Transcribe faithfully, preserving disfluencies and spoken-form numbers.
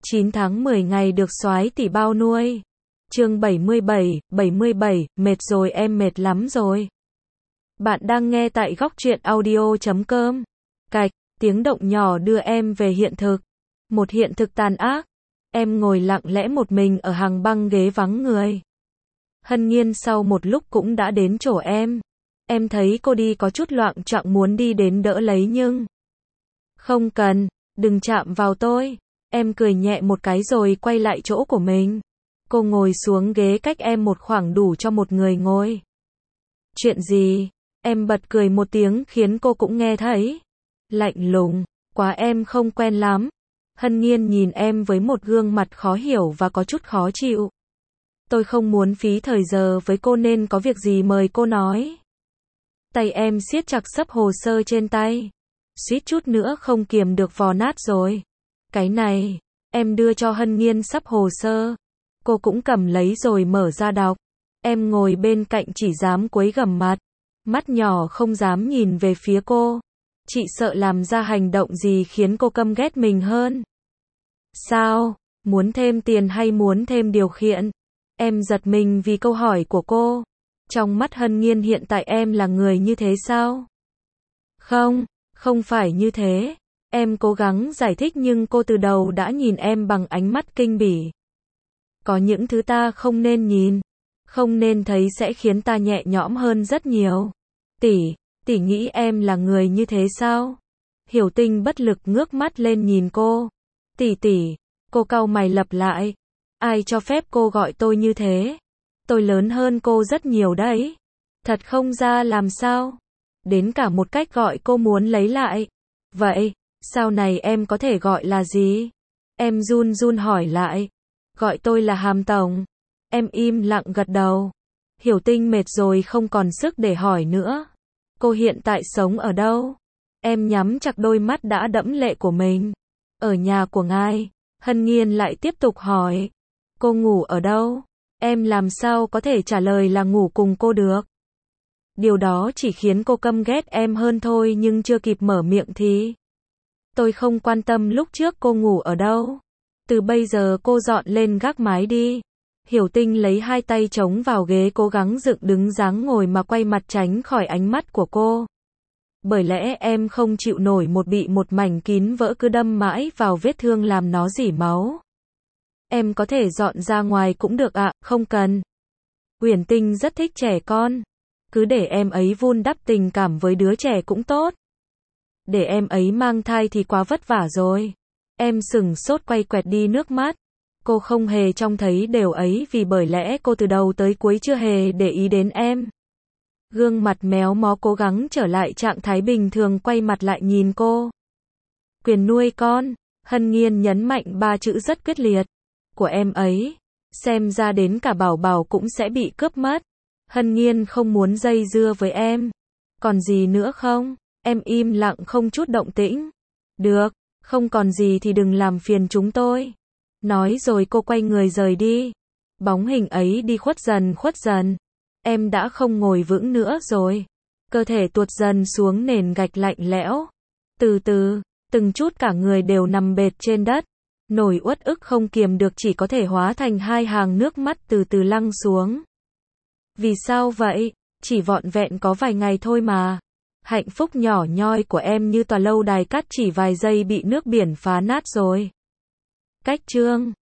chín tháng mười ngày được soái tỷ bao nuôi. Chương bảy mươi bảy, bảy mươi bảy, mệt rồi em mệt lắm rồi. Bạn đang nghe tại góc truyện audio chấm com. Cạch, tiếng động nhỏ đưa em về hiện thực. Một hiện thực tàn ác. Em ngồi lặng lẽ một mình ở hàng băng ghế vắng người. Hân Nhiên sau một lúc cũng đã đến chỗ em. Em thấy cô đi có chút loạng choạng muốn đi đến đỡ lấy nhưng... Không cần, đừng chạm vào tôi. Em cười nhẹ một cái rồi quay lại chỗ của mình. Cô ngồi xuống ghế cách em một khoảng đủ cho một người ngồi. Chuyện gì? Em bật cười một tiếng khiến cô cũng nghe thấy. Lạnh lùng, quá em không quen lắm. Hân Nhiên nhìn em với một gương mặt khó hiểu và có chút khó chịu. Tôi không muốn phí thời giờ với cô nên có việc gì mời cô nói. Tay em siết chặt xấp hồ sơ trên tay. Suýt chút nữa không kiềm được vò nát rồi. Cái này, em đưa cho Hân Nhiên sắp hồ sơ. Cô cũng cầm lấy rồi mở ra đọc. Em ngồi bên cạnh chỉ dám cúi gằm mặt. Mắt nhỏ không dám nhìn về phía cô. Chị sợ làm ra hành động gì khiến cô căm ghét mình hơn. Sao? Muốn thêm tiền hay muốn thêm điều khiển? Em giật mình vì câu hỏi của cô. Trong mắt Hân Nhiên hiện tại em là người như thế sao? Không, không phải như thế. Em cố gắng giải thích nhưng cô từ đầu đã nhìn em bằng ánh mắt kinh bỉ. Có những thứ ta không nên nhìn, không nên thấy sẽ khiến ta nhẹ nhõm hơn rất nhiều. Tỷ, tỷ nghĩ em là người như thế sao? Hiểu Tinh bất lực ngước mắt lên nhìn cô. Tỷ tỷ, cô cau mày lặp lại. Ai cho phép cô gọi tôi như thế? Tôi lớn hơn cô rất nhiều đấy. Thật không ra làm sao? Đến cả một cách gọi cô muốn lấy lại. Vậy, sau này em có thể gọi là gì? Em run run hỏi lại. Gọi tôi là Hàm Tổng. Em im lặng gật đầu. Hiểu Tinh mệt rồi không còn sức để hỏi nữa. Cô hiện tại sống ở đâu? Em nhắm chặt đôi mắt đã đẫm lệ của mình. Ở nhà của ngài. Hân Nhiên lại tiếp tục hỏi. Cô ngủ ở đâu? Em làm sao có thể trả lời là ngủ cùng cô được? Điều đó chỉ khiến cô căm ghét em hơn thôi nhưng chưa kịp mở miệng thì... Tôi không quan tâm lúc trước cô ngủ ở đâu. Từ bây giờ cô dọn lên gác mái đi. Hiểu Tinh lấy hai tay chống vào ghế cố gắng dựng đứng dáng ngồi mà quay mặt tránh khỏi ánh mắt của cô. Bởi lẽ em không chịu nổi một bị một mảnh kín vỡ cứ đâm mãi vào vết thương làm nó rỉ máu. Em có thể dọn ra ngoài cũng được ạ, à, không cần. Uyển Tinh rất thích trẻ con. Cứ để em ấy vun đắp tình cảm với đứa trẻ cũng tốt. Để em ấy mang thai thì quá vất vả rồi. Em sừng sốt quay quẹt đi nước mắt. Cô không hề trông thấy điều ấy vì bởi lẽ cô từ đầu tới cuối chưa hề để ý đến em. Gương mặt méo mó cố gắng trở lại trạng thái bình thường quay mặt lại nhìn cô. Quyền nuôi con. Hân Nhiên nhấn mạnh ba chữ rất quyết liệt. Của em ấy. Xem ra đến cả bảo bảo cũng sẽ bị cướp mất. Hân Nhiên không muốn dây dưa với em. Còn gì nữa không? Em im lặng không chút động tĩnh. Được, không còn gì thì đừng làm phiền chúng tôi. Nói rồi cô quay người rời đi. Bóng hình ấy đi khuất dần khuất dần. Em đã không ngồi vững nữa rồi. Cơ thể tuột dần xuống nền gạch lạnh lẽo. Từ từ, từng chút cả người đều nằm bệt trên đất. Nỗi uất ức không kiềm được chỉ có thể hóa thành hai hàng nước mắt từ từ lăn xuống. Vì sao vậy? Chỉ vọn vẹn có vài ngày thôi mà. Hạnh phúc nhỏ nhoi của em như tòa lâu đài cát chỉ vài giây bị nước biển phá nát rồi. Cách chương